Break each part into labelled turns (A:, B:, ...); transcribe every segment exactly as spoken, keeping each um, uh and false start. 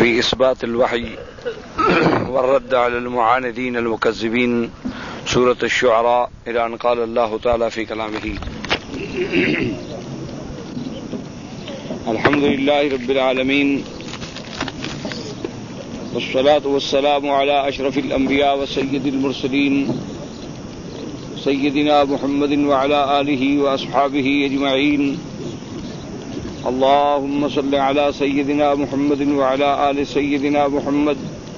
A: في إثبات الوحي والرد على المعاندين المكذبين سورة الشعراء إلى أن قال الله تعالى في كلامه الحمد لله رب العالمين والصلاة والسلام على أشرف الأنبياء وسيد المرسلين سيدنا محمد وعلى آله وأصحابه أجمعين اللهم صل على سيدنا محمد وعلى آل سيدنا محمد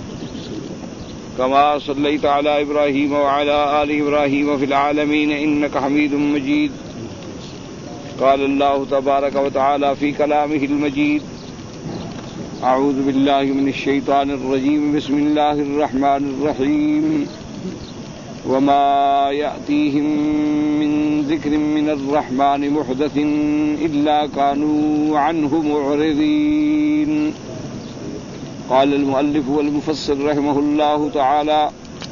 A: كما صليت على إبراهيم وعلى آل إبراهيم في العالمين إنك حميد مجيد قال الله تبارك وتعالى في كلامه المجيد أعوذ بالله من الشيطان الرجيم بسم الله الرحمن الرحيم وما يأتيهم من ذكر من الرحمن محدث إلا كانوا عنه معرضين. قال المؤلف والمفسر رحمه الله تعالى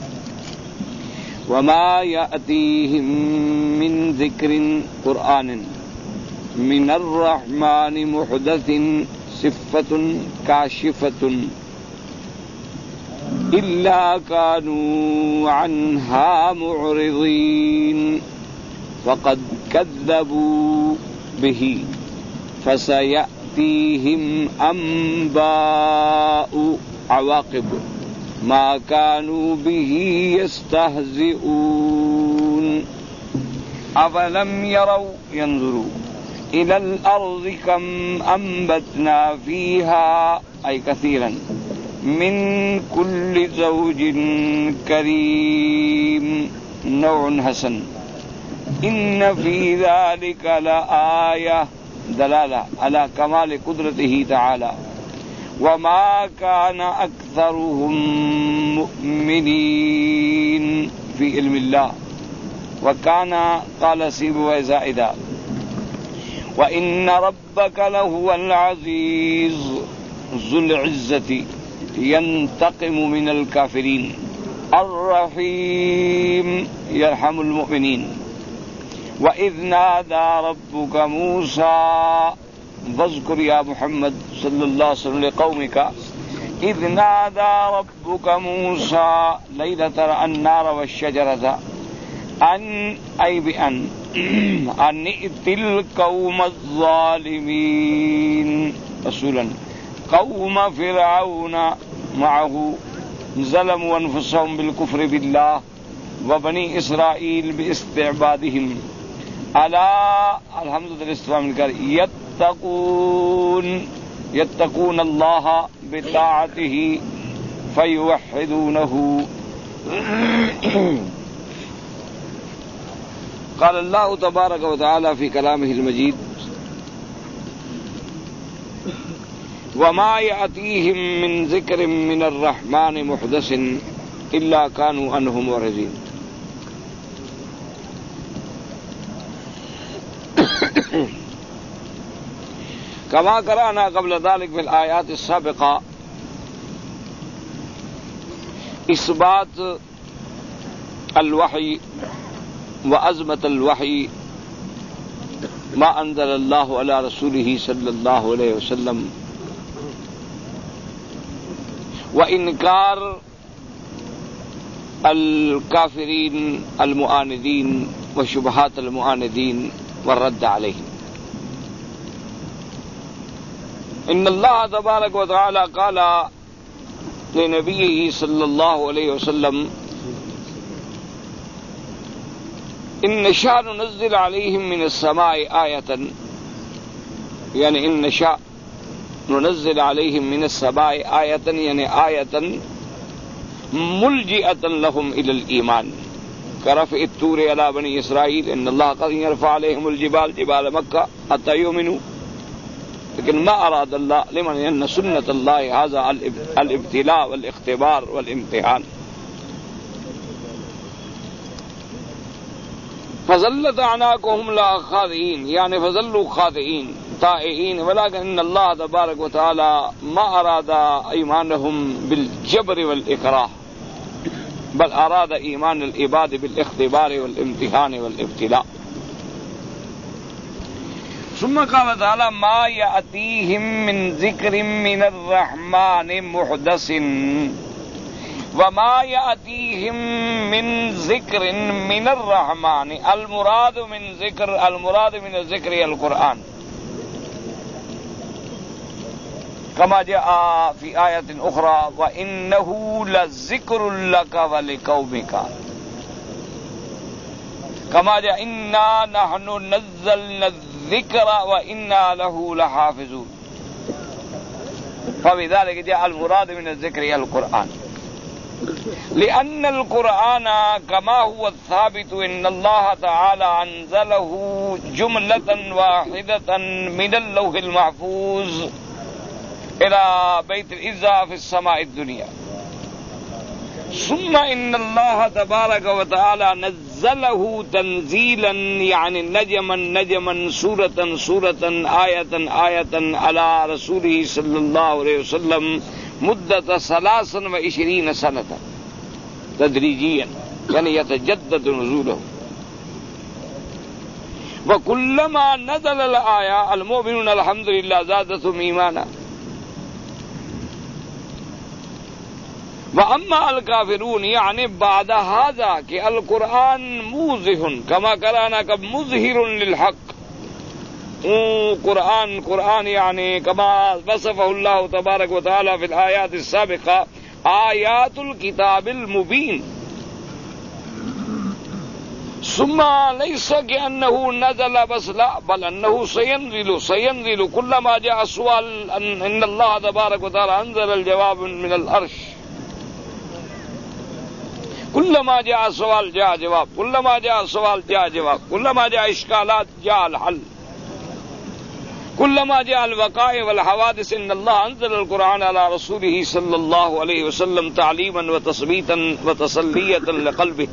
A: وما يأتيهم من ذكر قرآن من الرحمن محدث صفة كاشفة إلا كانوا عنها معرضين فقد كذبوا به فسيأتيهم أنباء عواقب ما كانوا به يستهزئون. أفلم يروا ينظروا إلى الأرض كم أنبتنا فيها أي كثيرا من كل زوج كريم نوع حسن إن في ذلك لآية دلالة على كمال قدرته تعالى وما كان أكثرهم مؤمنين في علم الله وكان قال سيبويه زائدا وإن ربك لهو العزيز ذو العزة ينتقم من الكافرين الرحيم يرحم المؤمنين. وإذ نادى ربك موسى واذكر يا محمد صلى الله عليه وسلم لقومك إذ نادى ربك موسى ليلة النار والشجرة أن أي بأن أن ائت القوم الظالمين رسولا قوم فرعون معه ظلموا أنفسهم بالكفر بالله وبني إسرائيل باستعبادهم ألا الحمد لله يتقون يتقون الله بطاعته فيوحدونه. قال الله تبارك وتعالى في كلامه المجيد وما يأتيهم من ذكر من الرحمن محدث إلا كانوا عنه معرضين. كما قرأنا قبل ذلك في الآيات السابقة إثبات الوحي وعظمة الوحي ما أنزل الله على رسوله صلى الله عليه وسلم وإنكار الكافرين المعاندين وشبهات المعاندين والرد عليهم. إن الله تبارك وتعالى قال لنبيه صلى الله عليه وسلم إن نشاء ننزل عليهم من السماء آية يعني إن نشاء ننزل عليهم من السماء آية يعني آية ملجئة لهم إلى الإيمان كرفع الطور على بني إسرائيل إن الله قد يرفع عليهم الجبال جبال مكة حتى يؤمنوا. لیکن ما أراد الله لمن أن سنة الله هذا الابتلاء والاختبار والامتحان. فظلت أعناقهم لا خاضعين يعني فظلوا خاضعين طائعين ولكن إن الله تبارك وتعالى ما أراد إيمانهم بالجبر والإكراه بل أراد إيمان العباد بالاختبار والامتحان والابتلاء. ثم قال تعالی ما یأتیہم من ذکر من الرحمن محدث وما یأتیہم من ذکر من الرحمن المراد من ذکر المراد من الذکر القرآن كما جاء في آية أخرى وإنه لذكر لك ولقومك كما جاء إنا نحن نزلنا الذكر وإنا له لحافظون فبذلك جاء المراد من الذكر القرآن لأن القرآن كما هو الثابت إن الله تعالى أنزله جملة واحدة من اللوح المحفوظ إلى بيت العزة في السماء الدنيا ثم إن الله تبارك وتعالى نزله تنزيلا يعني نجما نجما سورة سورة آية آية على رسوله صلى الله عليه وسلم مدة ثلاثا وعشرين سنة تدريجيا يعني يتجدد نزوله وكلما نزل الآية المؤمنون الحمد لله زادتهم إيمانا وَأَمَّا الْكَافِرُونَ يعني بعد هذا کہ القرآن موضح كما قرأنا کب مظہر للحق قرآن قرآن يعني كما وصفه الله تبارك وتعالى في الآيات السابقة آيات الكتاب المبين ثم ليس كأنه نزل بس لا بل أنه سينزل سينزل كلما جاء سؤال إن الله تبارك وتعالى أنزل الجواب من العرش كلما جاء سوال جاء جواب كلما جاء سوال جاء جواب كلما جاء إشكالات جاء الحل كلما جاء الوقائع والحوادث إن الله أنزل القرآن على رسوله صلى الله عليه وسلم تعليما وتثبيتا وتسلية لقلبه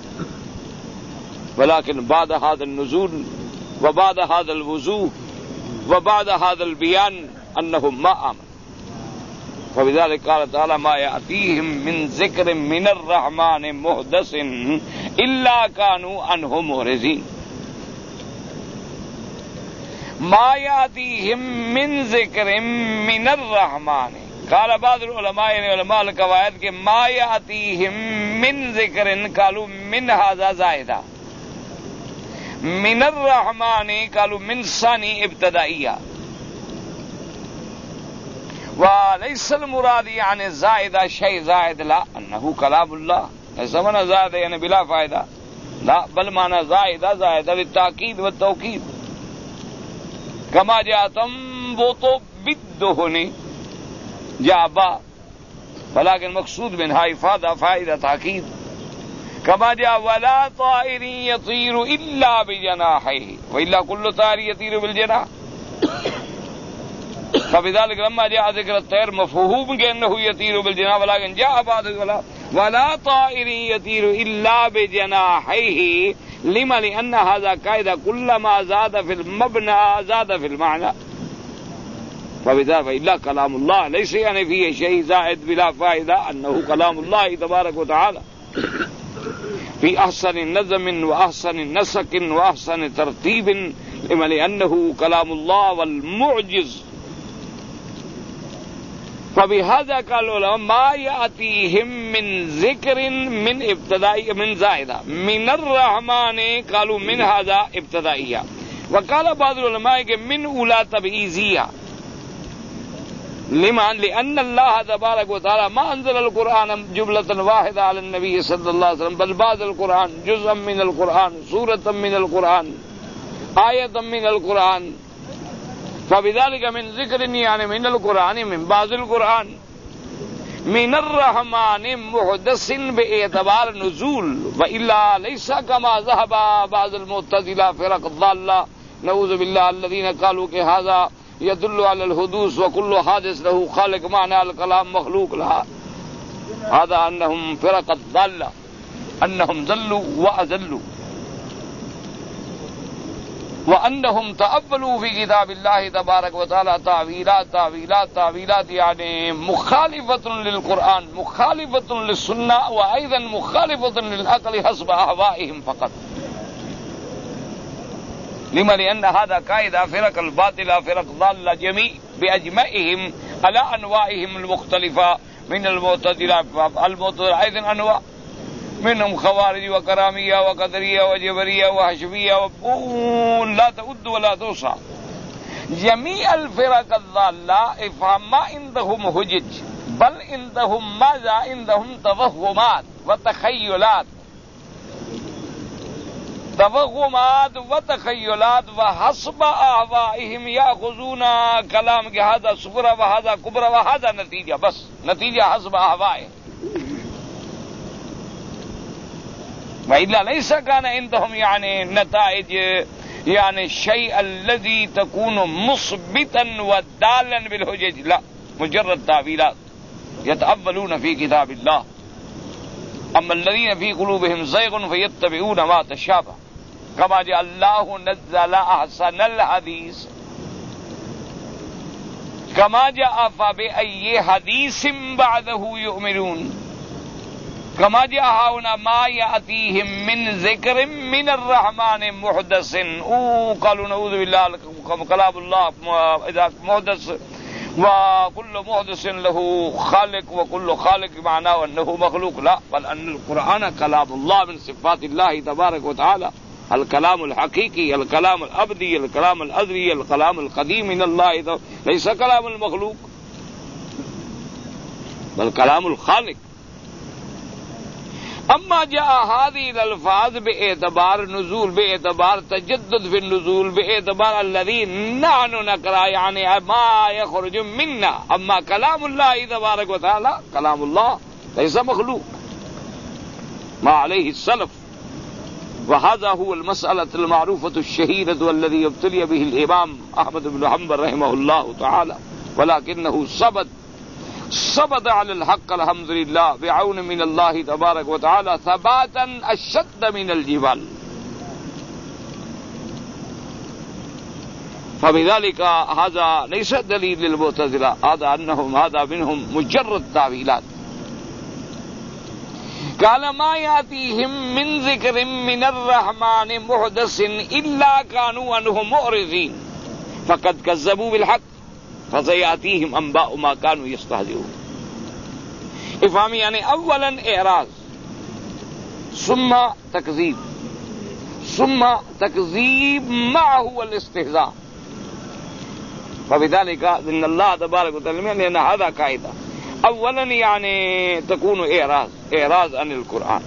A: ولكن بعد هذا النزول وبعد هذا الوضوح وبعد هذا البيان أنهم ما آمنوا فبذلك قال تعالى ما يأتيهم من ذكر من الرحمن محدث إلا كانوا عنه معرضين ما يأتيهم من ذكر من الرحمن قال بعض العلماء يعني علماء القواعد کہ ما يأتيهم من ذكر قالوا من هذا زائدة من الرحمن قالوا من ثاني ابتدائية وليس المراد يعني الزائدة شيء زائد لا أنه كلام الله ليس معنى زائدة يعني بلا فائدة لا بل معنى زائدة زائدة بالتأكيد والتوكيد كما جاء تنبط بالدهن جاء با ولكن مقصود منها إفادة فائدة تأكيد كما جاء ولا طائر يطير إلا بجناحيه وإلا كل طائر يطير بالجناح فبذلك لما جاء ذكر الطير مفهوم كأنه يطير بالجناح ولكن جاء بعد ولا ولا طائر يطير إلا بجناحيه لما لأن هذا قاعدة كلما زاد في المبنى زاد في المعنى فبذلك فإلا كلام الله ليس يعني فيه شيء زائد بلا فائدة أنه كلام الله تبارك وتعالى في أحسن نظم وأحسن نسق وأحسن ترتيب لما لأنه كلام الله والمعجز فبهذا قال العلماء ما يأتيهم من ذكر من ابتدائي من زائدة من الرحمن قالوا من هذا ابتدائية وقال بعض العلماء من أولى تبعيزية لمن لأن الله تبارك وتعالى ما أنزل القرآن جملة واحدة على النبي صلى الله عليه وسلم بل بعض القرآن جزءا من القرآن سورة من القرآن آية من القرآن فبذلك من ذكر يعني من القرآن من بعض القرآن من الرحمن محدث باعتبار نزول وإلا ليس كما ذهب بعض المعتزلة فرق الضالة نعوذ بالله الذين قالوا کہ هذا يدل على الحدوث وكل حادث له خالق معنى الكلام مخلوق لها هذا أنهم فرق الضالة أنهم ضلوا وأذلوا وأنهم تأولوا في كتاب الله تبارك وتعالى تأويلات تأويلات تأويلات يعني مخالفة للقرآن مخالفة للسنة وأيضا مخالفة للعقل حسب أهوائهم فقط لما لأن هذا قاعدة فرق الباطلة فرق ضالة جميع بأجمعهم على أنواعهم المختلفة من المعتزلة. المعتزلة أيضا أنواع، منهم خوارج وكرامية وقدرية وجبرية وحشوية لا تعد ولا تحصى. جميع الفرق الضالة افهم ما عندهم حجج، بل عندهم ماذا؟ عندهم توهمات وتخيلات، توهمات وتخيلات، وحسب اهوائهم ياخذون كلام کہ هذا صغرى وهذا كبرى وهذا نتيجة، بس نتيجة حسب اهوائهم. وإلا ليس كان عندهم يعني نتائج يعني الشيء الذي تكون مثبتا ودالا بالحجج، لا، مجرد تأويلات يتأولون في كتاب الله. أما الذين في قلوبهم زيغ فيتبعون ما تشابه كما جاء الله نزل أحسن الحديث كما جاء فبأي حديث بعده يؤمنون كما جاء هنا ما يأتيهم من ذكر من الرحمن محدث. او قالوا نعوذ بالله كلام الله إذا محدث، وكل محدث له خالق وكل خالق معناه أنه مخلوق، لا، بل أن القرآن كلام الله من صفات الله تبارك وتعالى، الكلام الحقيقي، الكلام الأبدي، الكلام الأزلي، الكلام القديم من الله، ليس كلام المخلوق بل كلام الخالق. اما جاء هذه الالفاظ باعتبار نزول، باعتبار تجدد في النزول، باعتبار الذي نحن نقرأ يعني ما يخرج منا. اما كلام الله تبارك وتعالى كلام الله ليس مخلوق ما عليه السلف. وهذا هو المسألة المعروفة الشهيرة والذي ابتلي به الإمام أحمد بن حنبل رحمه الله تعالى، ولكنه ثبت ثبت على الحق الحمد لله بعون من الله تبارك وتعالى ثباتا أشد من الجبال. فبذلك هذا ليس دليل للمعتزلة، هذا أنهم هذا منهم مجرد تأويلات. قال ما يأتيهم من ذكر من الرحمن محدث إلا كانوا عنه معرضين فقد كذبوا بالحق فسيأتيهم أنباء ما كانوا يستهزئون. افهام يعني اولا اعراض ثم تكذيب ثم تكذيب معه الاستهزاء. فبذلك ان الله تبارك وتعالى لان هذا قاعدة، اولا يعني تكون اعراض اعراض عن القرآن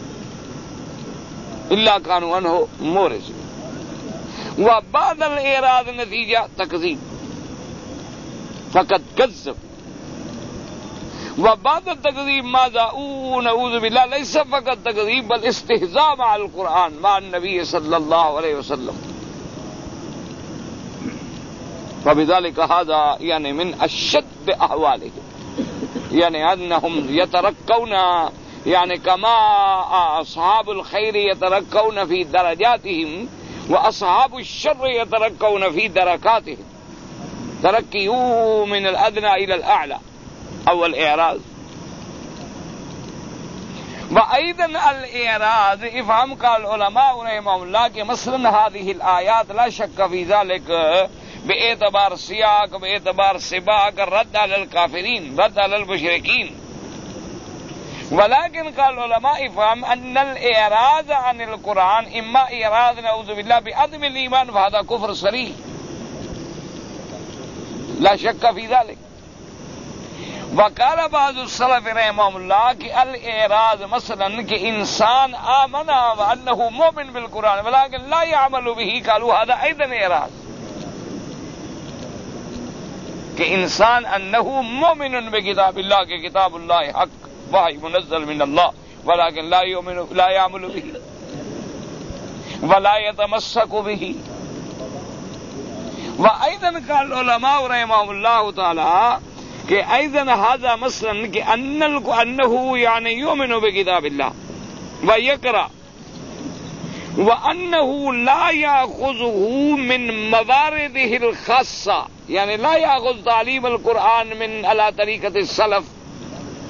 A: الا كانوا عنه معرضين، وبعد الاعراض نتيجة تكذيب فقد كذب، وبعد التكذيب ماذا؟ نعوذ بالله ليس فقط تكذيب بل استهزاء مع القرآن مع النبي صلى الله عليه وسلم. فبذلك هذا يعني من أشد أحواله، يعني أنهم يترقون يعني كما أصحاب الخير يترقون في درجاتهم وأصحاب الشر يترقون في دركاتهم، ترقيوا من الأدنى إلى الأعلى. أول إعراض. وأيضا الإعراض افهم قال العلماء رحمهم الله کہ مثلا هذه الآيات لا شك في ذلك باعتبار سياق باعتبار سباق رد على الكافرين رد على المشركين، ولكن قال العلماء افهم أن الإعراض عن القرآن إما إعراض نعوذ بالله بعدم الإيمان فهذا كفر صريح لا شك في ذلك. وقال بعض السلف رحمهم الله کہ الاعراض مثلا کہ انسان آمن وأنه مؤمن بالقرآن ولكن لا يعمل به قالوا هذا أيضا اعراض، کہ انسان انه مؤمن بکتاب اللہ کہ کتاب اللہ حق وحی منزل من اللہ ولكن لا يؤمن لا يعمل به ولا يتمسك به. وأيضا قال العلماء رحمهم الله تعالى کہ ايضا هذا مثلا کہ ان انه يعني يؤمن بكتاب الله ويقرأ وانه لا ياخذه من موارده الخاصة، يعني لا ياخذ تعليم القرآن من على طريقة السلف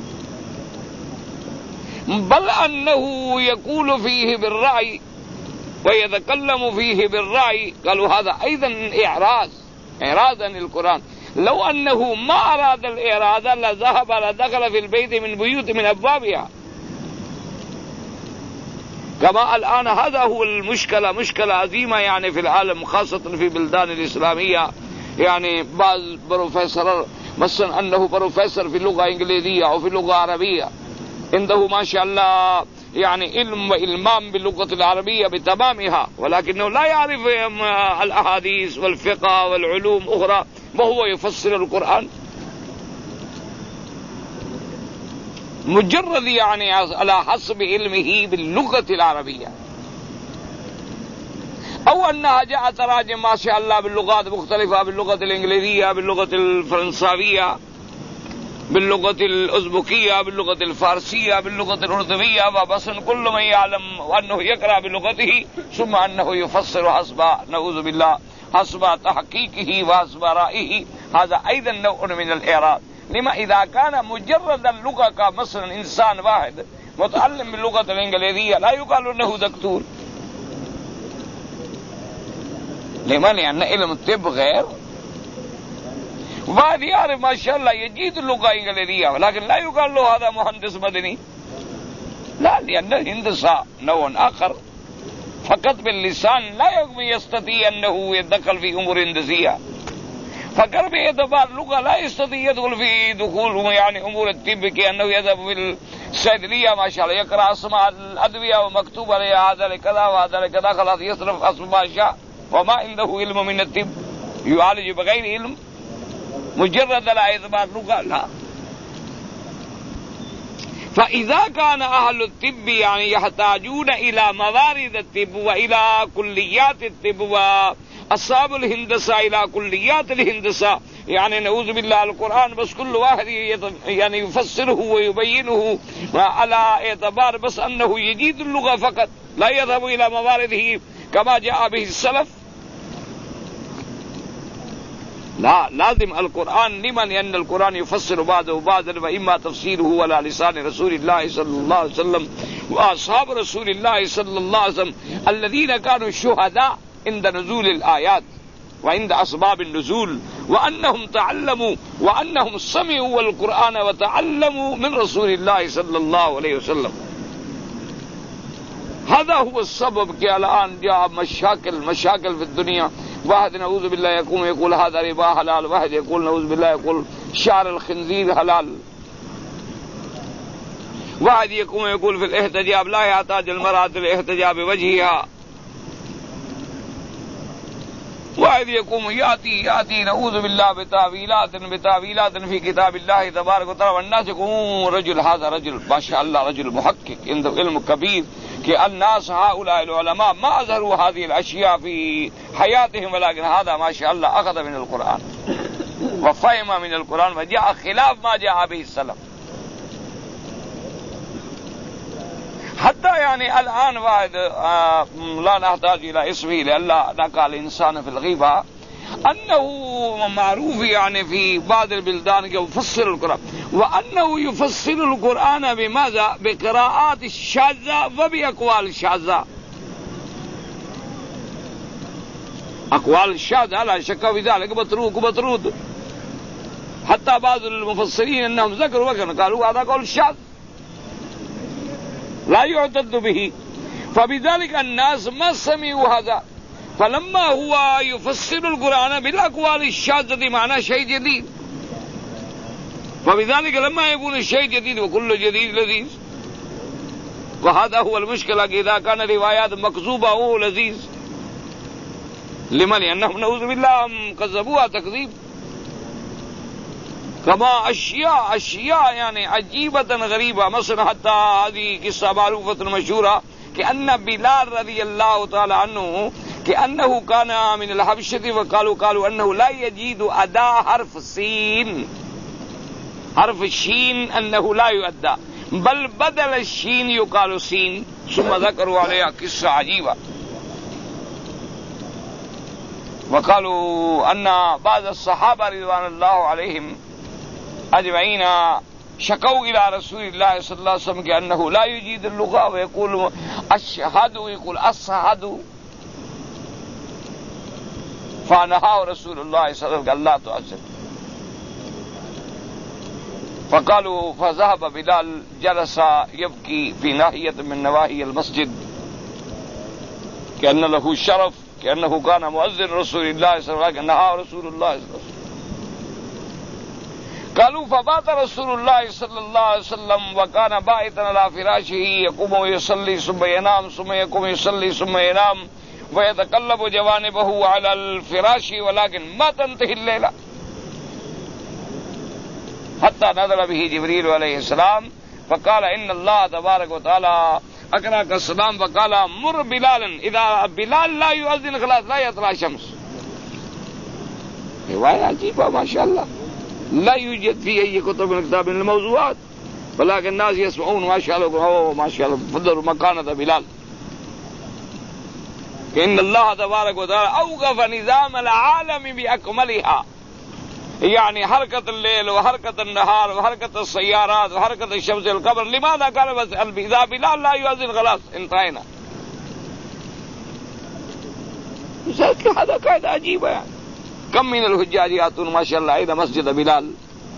A: بل انه يقول فيه بالرأي ويتكلم فيه بالرأي قالوا هذا أيضا إعراض إعراض عن القرآن. لو أنه ما أراد الإعراض لذهب لدخل في البيت من بيوت من أبوابها كما الآن. هذا هو المشكلة، مشكلة عظيمة يعني في العالم خاصة في بلدان الإسلامية. يعني بعض بروفيسور مثلا أنه بروفيسور في اللغة الإنجليزية أو في اللغة العربية عنده ما شاء الله يعني علم وإلمام باللغة العربية بتمامها، ولكنه لا يعرف الأحاديث والفقه والعلوم أخرى وهو يفسر القرآن مجرد يعني على حسب علمه باللغة العربية، أو أنها جاء تراجم ما شاء الله باللغات مختلفة، باللغة الإنجليزية، باللغة الفرنساوية، باللغة الأزبكية، باللغة الفارسية، باللغة الأردنية، وبس كل من يعلم أنه يقرأ بلغته ثم أنه يفسر حسب نعوذ بالله حسب تحقيقه وحسب رأيه. هذا أيضا نوع من الإعراض. لما إذا كان مجرد اللغة كمثلا إنسان واحد متعلم باللغة الإنجليزية لا يقال أنه دكتور. لما؟ لأن علم الطب غير. واحد يعرف ما شاء الله يجيد اللغة الإنجليزية ولكن لا يقال له هذا مهندس مدني، لا، لأن الهندسة نوع آخر فقط باللسان لا يستطيع أنه يدخل في أمور هندسية. فقر باعتبار اللغة لا يستطيع يدخل في دخول يعني أمور الطب كأنه يذهب في الصيدلية ما شاء الله يقرأ أسماء الأدوية ومكتوب عليها هذا لكذا وهذا لكذا، خلاص يصرف أسماء ما شاء وما عنده علم من الطب، يعالج بغير علم مجرد على اعتبار اللغة. لا. فإذا كان أهل الطب يعني يحتاجون إلى موارد الطب وإلى كليات الطب وأصحاب الهندسة إلى كليات الهندسة، يعني نعوذ بالله القرآن بس كل واحد يعني يفسره ويبينه على اعتبار بس أنه يجيد اللغة فقط، لا يذهب إلى موارده كما جاء به السلف. لا، لازم القرآن لمن أن القرآن يفسر بعضه بعضا وإما تفسيره على لسان رسول الله صلى الله عليه وسلم وأصحاب رسول الله صلى الله عليه وسلم الذين كانوا شهداء عند نزول الآيات وعند أسباب النزول، وأنهم تعلموا وأنهم سمعوا القرآن وتعلموا من رسول الله صلى الله عليه وسلم. هذا هو السبب کہ الآن جاء مشاكل مشاكل في الدنيا. واحد نعوذ بالله يقوم يقول هذا ربا حلال، واحد يقول نعوذ بالله يقول شعر الخنزير حلال، واحد يقوم يقول في الاحتجاب لا يحتاج المرأة الاحتجاب بوجهها، واحد يقوم يأتي يأتي نعوذ بالله بتاويلات بتاويلات في كتاب الله تبارك وتعالى، والناس يقولون رجل هذا رجل ما شاء الله رجل محقق عنده علم كبير، کہ الناس هؤلاء العلماء ما أظهروا هذه الأشياء في حياتهم ولكن هذا ما شاء الله أخذ من القرآن وفهم من القرآن وجاء خلاف ما جاء به السلف. حتى يعني الآن واحد لا نحتاج إلى اسمه لألا نقع الإنسان في الغيبة أنه معروف يعني في بعض البلدان يفسر القرآن، وأنه يفسر القرآن بماذا؟ بقراءات الشاذة وبأقوال الشاذة. أقوال الشاذة لا شك في ذلك متروك ومطرود، حتى بعض المفسرين أنهم ذكروا وكانوا قالوا هذا قول الشاذ لا يعتد به، فبذلك الناس ما سمعوا هذا. فلما هو يفسر القرآن بالأقوال الشاذة معناه شيء جديد، وبذلك لما يكون الشيء جديد وكل جديد لذيذ، وهذا هو المشكلة إذا كان روايات مكذوبة هو لذيذ. لمن؟ لأنهم نعوذ بالله كذبوها تكذيب. كما أشياء أشياء يعني عجيبة غريبة، مثلا حتى هذه قصة معروفة مشهورة كأن بلال رضي الله تعالى عنه كأنه كان من الحبشة، وقالوا قالوا أنه لا يجيد أداء حرف السين، حرف الشين أنه لا يؤدى بل بدل الشين يقال سين، ثم ذكروا عليها قصة عجيبة، وقالوا أن بعض الصحابة رضوان الله عليهم أجمعين شکوا الى رسول اللہ صلی اللہ علیہ وسلم کہ انه لا يجيد اللغة ويقول اشهد ويقول اصحد، فنهاه رسول الله صلی اللہ علیہ وسلم لا تؤذن. فقالوا فذهب بلال جلس يبكي في ناحية من نواحي المسجد كأن له شرف كأنه كان مؤذن رسول الله صلى الله عليه وسلم، نهاه رسول الله صلى الله عليه وسلم. قالوا فبات رسول الله صلى الله عليه وسلم وكان بائتا على فراشه يقوم ويصلي ثم ينام ثم يقوم يصلي ثم ينام ويتقلب جوانبه على الفراش ولكن ما تنتهي الليلة حتى نزل به جبريل عليه السلام فقال إن الله تبارك وتعالى أقرأك السلام فقال مر بلالا إذا بلال لا يؤذن خلاص لا يطلع الشمس. رواية عجيبة ما شاء الله لا يوجد في أي كتب من كتاب من الموضوعات، ولكن الناس يسمعون ما شاء الله أوه ما شاء الله فضلوا مكانة بلال. إن الله تبارك وتعالى أوقف نظام العالم بأكملها، يعني حركة الليل وحركة النهار وحركة السيارات وحركة الشمس والقمر. لماذا قال بس إذا بلال لا يؤذن خلاص انتهينا؟ هذا قاعدة عجيبة يعني. كم من الحجاج يأتون ما شاء الله إلى مسجد بلال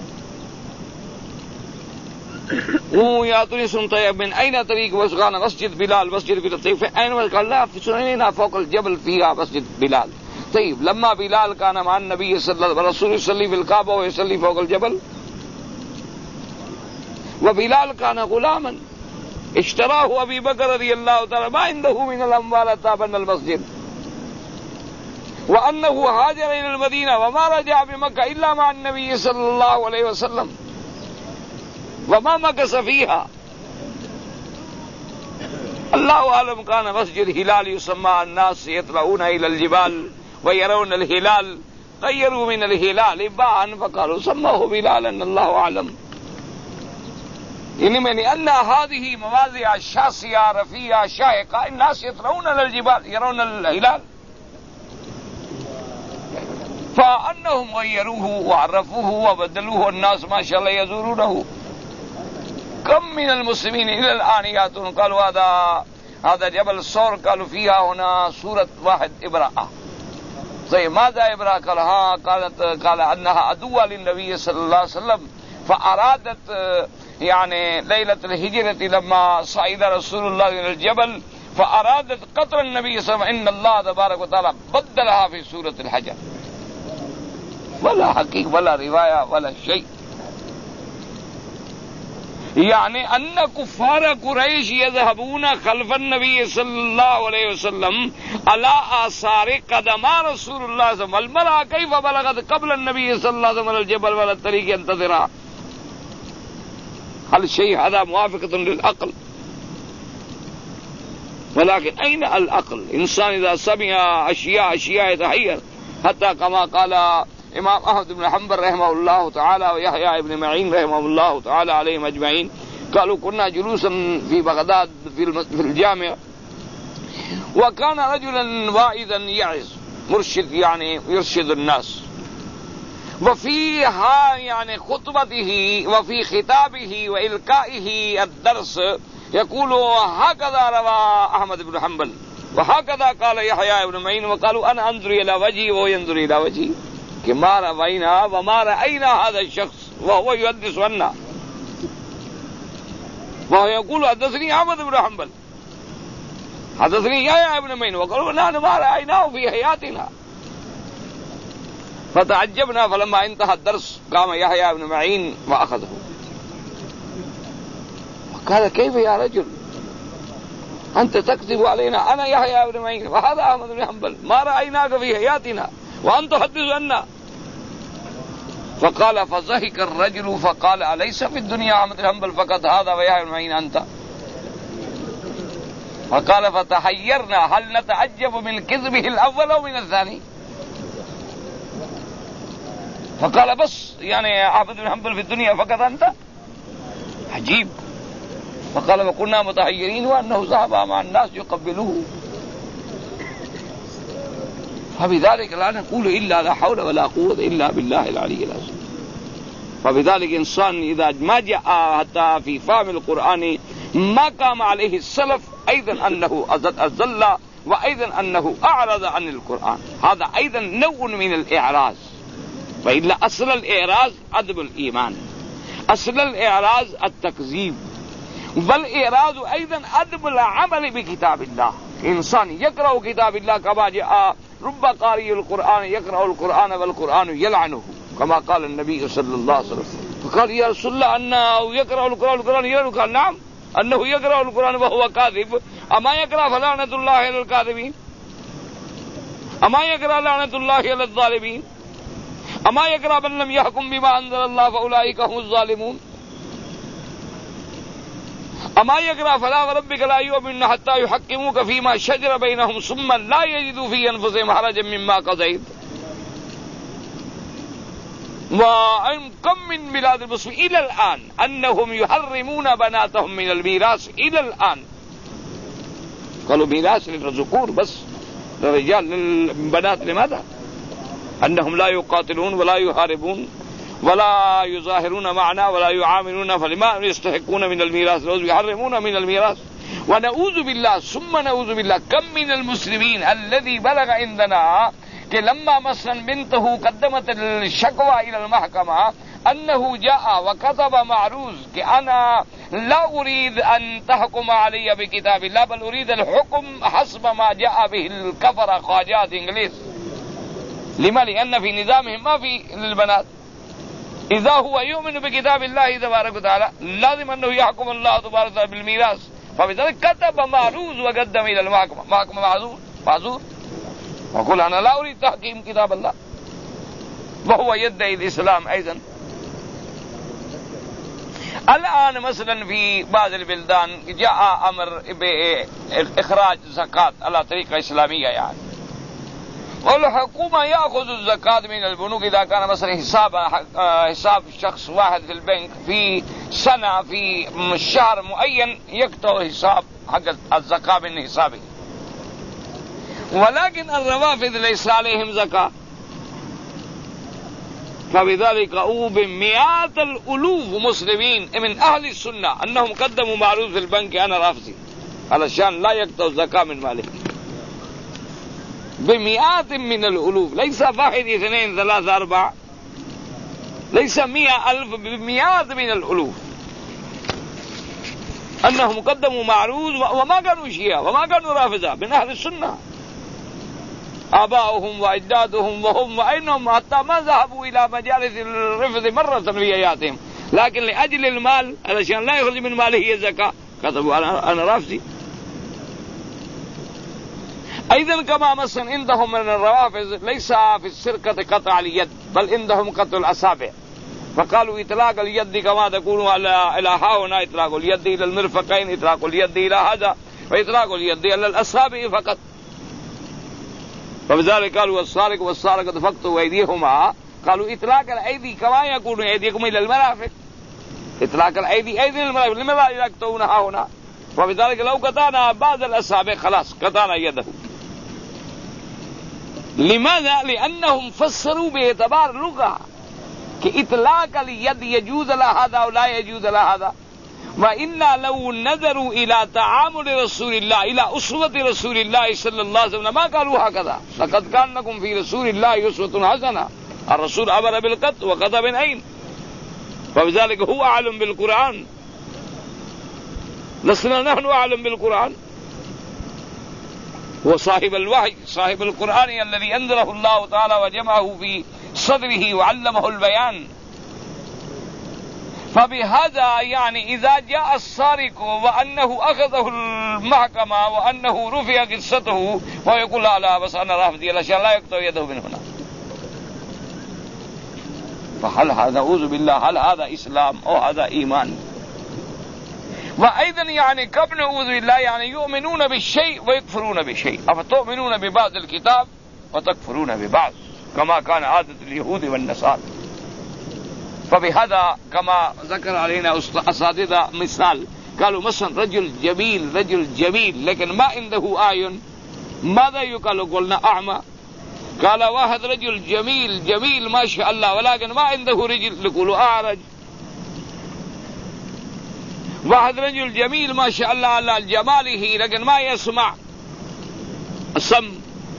A: وهم يأتون سنتين من أين طريق وسقانا مسجد بلال مسجد بلال. طيب أين قال لا في سنيننا فوق الجبل فيها مسجد بلال. طيب لما بلال كان مع النبي صلى الله عليه وسلم الرسول يصلي في الكعبة ويصلي فوق الجبل، وبلال كان غلاما اشتراه أبي بكر رضي الله تعالى ما عنده من الأموال تابن المسجد، وأنه هاجر إلى المدينة وما رجع بمكة إلا مع النبي صلى الله عليه وسلم وما مكث فيها. الله أعلم كان مسجد هلال يسمى الناس يطلعون إلى الجبال ويرون الهلال غيروا من الهلال باعا فقالوا سموه بلالا الله أعلم. يعني من أن هذه مواضع شاسعة رفيعة شائقة الناس يطلعون إلى الجبال يرون الهلال، فأنهم غيروه وعرفوه وبدلوه الناس ما شاء الله يزورونه. كم من المسلمين إلى الآن يأتون قالوا هذا هذا جبل الصور قالوا فيها هنا سورة واحد إبراء. زي ماذا إبراء؟ قال ها قالت قال أنها عدوة للنبي صلى الله عليه وسلم فأرادت يعني ليلة الهجرة لما صعد رسول الله إلى الجبل فأرادت قتل النبي صلى الله عليه وسلم. إن الله تبارك وتعالى بدلها في سورة الحجر. ولا حقيقة ولا رواية ولا شيء. يعني أن كفار قريش يذهبون خلف النبي صلى الله عليه وسلم على آثار قدما رسول الله صلى الله عليه وسلم. المرأة كيف بلغت قبل النبي صلى الله عليه وسلم الجبل ولا الطريق ينتظرها؟ هل الشيء هذا موافقة للعقل؟ ولكن أين العقل؟ إنسان إذا سمع أشياء أشياء يتحير، حتى كما قال امام احمد بن حنبل رحمه الله تعالى ويحيى بن معين رحمه الله تعالى عليهم اجمعين قالوا كنا جلوسا في بغداد في الجامع وكان رجلا واعظا يعظ مرشد يعني يرشد الناس، وفيها يعني خطبته وفي خطابه وإلقائه الدرس يقول هكذا روى أحمد بن حنبل وهكذا قال يحيى بن معين، وقالوا أنا أنظر إلى وجهي وهو ينظر إلى وجهي کہ ما رأينا وما رأينا هذا الشخص وهو يحدث عنا وهو يقول حدثني أحمد بن حنبل حدثني يحيى بن معين وقالوا نحن ما رأيناه في حياتنا. فتعجبنا فلما انتهى الدرس قام يحيى بن معين وأخذه وقال كيف يا رجل أنت تكذب علينا؟ أنا يحيى بن معين وهذا أحمد بن حنبل ما رأيناك في حياتنا وأنت تحدث عنا. فقال فضحك الرجل فقال أليس في الدنيا أحمد بن حنبل فقط هذا ويحيى بن معين أنت؟ فقال فتحيرنا هل نتعجب من كذبه الأول أو من الثاني؟ فقال بس يعني أحمد بن حنبل في الدنيا فقط أنت؟ عجيب. فقال وكنا متحيرين وأنه ذهب مع الناس يقبلوه. فبذلك لا نقول إلا لا حول ولا قوة إلا بالله العلي العظيم. فبذلك إنسان إذا ما جاء حتى في فهم القرآن ما قام عليه السلف أيضا أنه أذل وأيضا أنه أعرض عن القرآن، هذا أيضا نوع من الإعراض. فإلا أصل الإعراض عدم الإيمان، أصل الإعراض التكذيب، والإعراض أيضا عدم العمل بكتاب الله. إنسان يقرأ كتاب الله كما جاء رب قارئ القرآن يقرأ القرآن والقرآن يلعنه كما قال النبي صلى الله عليه وسلم. فقال يا رسول الله أنه يقرأ القرآن والقرآن يلعنه؟ قال نعم أنه يقرأ القرآن وهو كاذب. أما يقرأ فلعنة الله على الكاذبين؟ أما يقرأ لعنة الله على الظالمين؟ أما يقرأ من لم يحكم بما أنزل الله فأولئك هم الظالمون؟ أما يقرأ فلا وربك لا يؤمنون حتى يحكموك فيما شجر بينهم ثم لا يجدوا في أنفسهم حرجا مما قضيت؟ وكم من بلاد المسلمين إلى الآن أنهم يحرمون بناتهم من الميراث إلى الآن. قالوا ميراث للذكور بس، للرجال للبنات لماذا؟ أنهم لا يقاتلون ولا يحاربون ولا يظاهرون معنا ولا يعاملون، فلما يستحقون من الميراث يحرمون من الميراث. ونعوذ بالله ثم نعوذ بالله كم من المسلمين الذي بلغ عندنا کہ لما مثلا بنته قدمت الشكوى إلى المحكمة أنه جاء وكتب معروض کہ أنا لا أريد أن تحكم علي بكتاب الله بل أريد الحكم حسب ما جاء به الكفر خواجات إنجليز. لما؟ لأن في نظامهم ما في للبنات. إذا هو يؤمن بكتاب الله تبارك وتعالى لازم أنه يحكم الله تبارك وتعالى بالميراث، فبذلك كتب معروض وقدم إلى المحكمة. محكمة معذور معذور وقل أنا لا أريد تحكيم كتاب الله، وهو يدعي الإسلام أيضا. الآن مثلا في بعض البلدان جاء أمر بإخراج زكاة على طريقة إسلامية يعني، والحكومة يأخذ الزكاة من البنوك إذا كان مثلا حساب حساب شخص واحد في البنك في سنة في شهر معين يقطع حساب حق الزكاة من حسابه. ولكن الروافض ليس عليهم زكاة، فبذلك أوب مئات الألوف مسلمين من أهل السنة أنهم قدموا معروض في البنك أنا رافضي علشان لا يقطع الزكاة من ماله، بمئات من الألوف، ليس واحد اثنين ثلاثة أربعة، ليس مئة ألف، بمئات من الألوف أنهم قدموا معروض وما كانوا شيعة وما كانوا رافضة من أهل السنة، آباؤهم وأجدادهم وهم وأينهم حتى ما ذهبوا إلى مجالس الرفض مرة في حياتهم، لكن لأجل المال علشان لا يخرج من ماله هي الزكاة كتبوا أنا أنا رافضي. أيضا كما مثلا عندهم من الروافض ليس في السرقة قطع اليد بل عندهم قطع الأصابع، فقالوا إطلاق اليد كما تكون على إلى هنا، إطلاق اليد إلى المرفقين، إطلاق اليد إلى هذا، وإطلاق اليد إلى الأصابع فقط. فبذلك قالوا والسارق والسارقة فاقطعوا أيديهما، قالوا إطلاق الأيدي كما يكون أيديكم إلى المرافق، إطلاق الأيدي أيدي المرافق، لماذا يقطعونها هنا؟ وبذلك لو قطعنا بعض الأصابع خلاص قطعنا يده. لماذا؟ لأنهم فسروا باعتبار لغة كإطلاق اليد يجوز لها هذا ولا يجوز لها هذا، وإلا لو نظروا إلى تعامل رسول الله إلى أسوة رسول الله صلى الله عليه وسلم ما قالوا هكذا. لقد كان لكم في رسول الله أسوة حسنة، الرسول أمر بالقط وقطع بالعين، فبذلك هو أعلم بالقرآن، لسنا نحن أعلم بالقرآن. هو صاحب الوحي صاحب القرآن الذي أنزله الله تعالى وجمعه في صدره وعلمه البيان. فبهذا يعني إذا جاء السارق وأنه أخذه المحكمة وأنه رفع قصته ويقول لا لا بس أنا رافضي علشان لا يقطع يده من هنا، فهل هذا أعوذ بالله هل هذا إسلام أو هذا إيمان؟ وأيضا يعني كم نعوذ بالله يعني يؤمنون بالشيء ويكفرون بالشيء، أفتؤمنون ببعض الكتاب وتكفرون ببعض كما كان عادة اليهود والنصارى. فبهذا كما ذكر علينا أساتذة مثال، قالوا مثلا رجل جميل رجل جميل لكن ما عنده أعين، ماذا يقال؟ قلنا أعمى. قال واحد رجل جميل جميل ما شاء الله ولكن ما عنده رجل يقول أعرج. واحد رجل جميل ما شاء الله على جماله لكن ما يسمع صم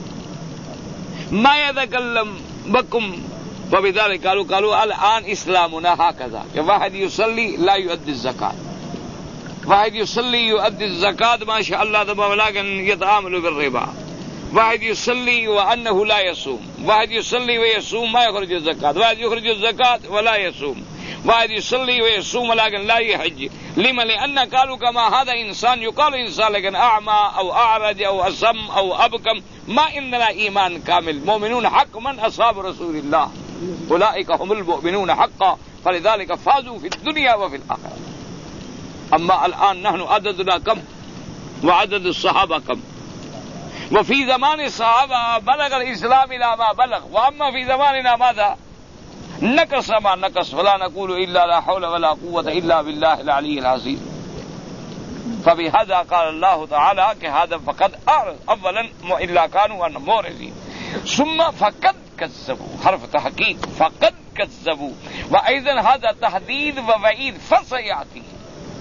A: ما يتكلم بكم. وبذلك قالوا قالوا الآن إسلامنا هكذا کہ واحد يصلي لا يؤدي الزكاة، واحد يصلي يؤدي الزكاة ما شاء الله طبعا ولكن يتعامل بالربا، واحد يصلي وأنه لا يصوم، واحد يصلي ويصوم ما يخرج الزكاة، واحد يخرج الزكاة ولا يصوم، واحد يصلي ويصوم ولكن لا يحج. لما؟ لأن قالوا كما هذا إنسان يقال إنسان لكن أعمى أو أعرج أو أصم أو أبكم ما عندنا إيمان كامل. مؤمنون حق من أصحاب رسول الله أولئك هم المؤمنون حقا فلذلك فازوا في الدنيا وفي الآخرة. أما الآن نحن عددنا كم وعدد الصحابة كم؟ وفي زمان الصحابة بلغ الإسلام إلى ما بلغ، وأما في زماننا ماذا؟ نقص ما نقص. ولا نقول إلا لا حول ولا قوة إلا بالله العلي العظيم. فبهذا قال الله تعالى کہ هذا فقد أعرض أولا إلا كانوا مورثين ثم فقد كذبوا حرف تحقيق فقد كذبوا وأيضا هذا تحديد ووعيد فسيأتيهم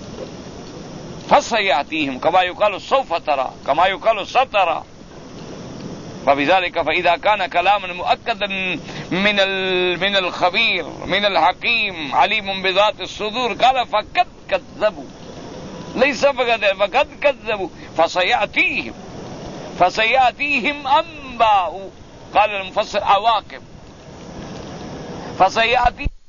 A: فسيأتيهم كما يقال سوف ترى كما يقال سترى. فبذلك فإذا كان كلاما مؤكدا من من الخبير من الحكيم عليم بذات الصدور قال فقد كذبوا ليس فقد فقد كذبوا فسيأتيهم فسيأتيهم أنباء قال المفسر عواقب فسيأتي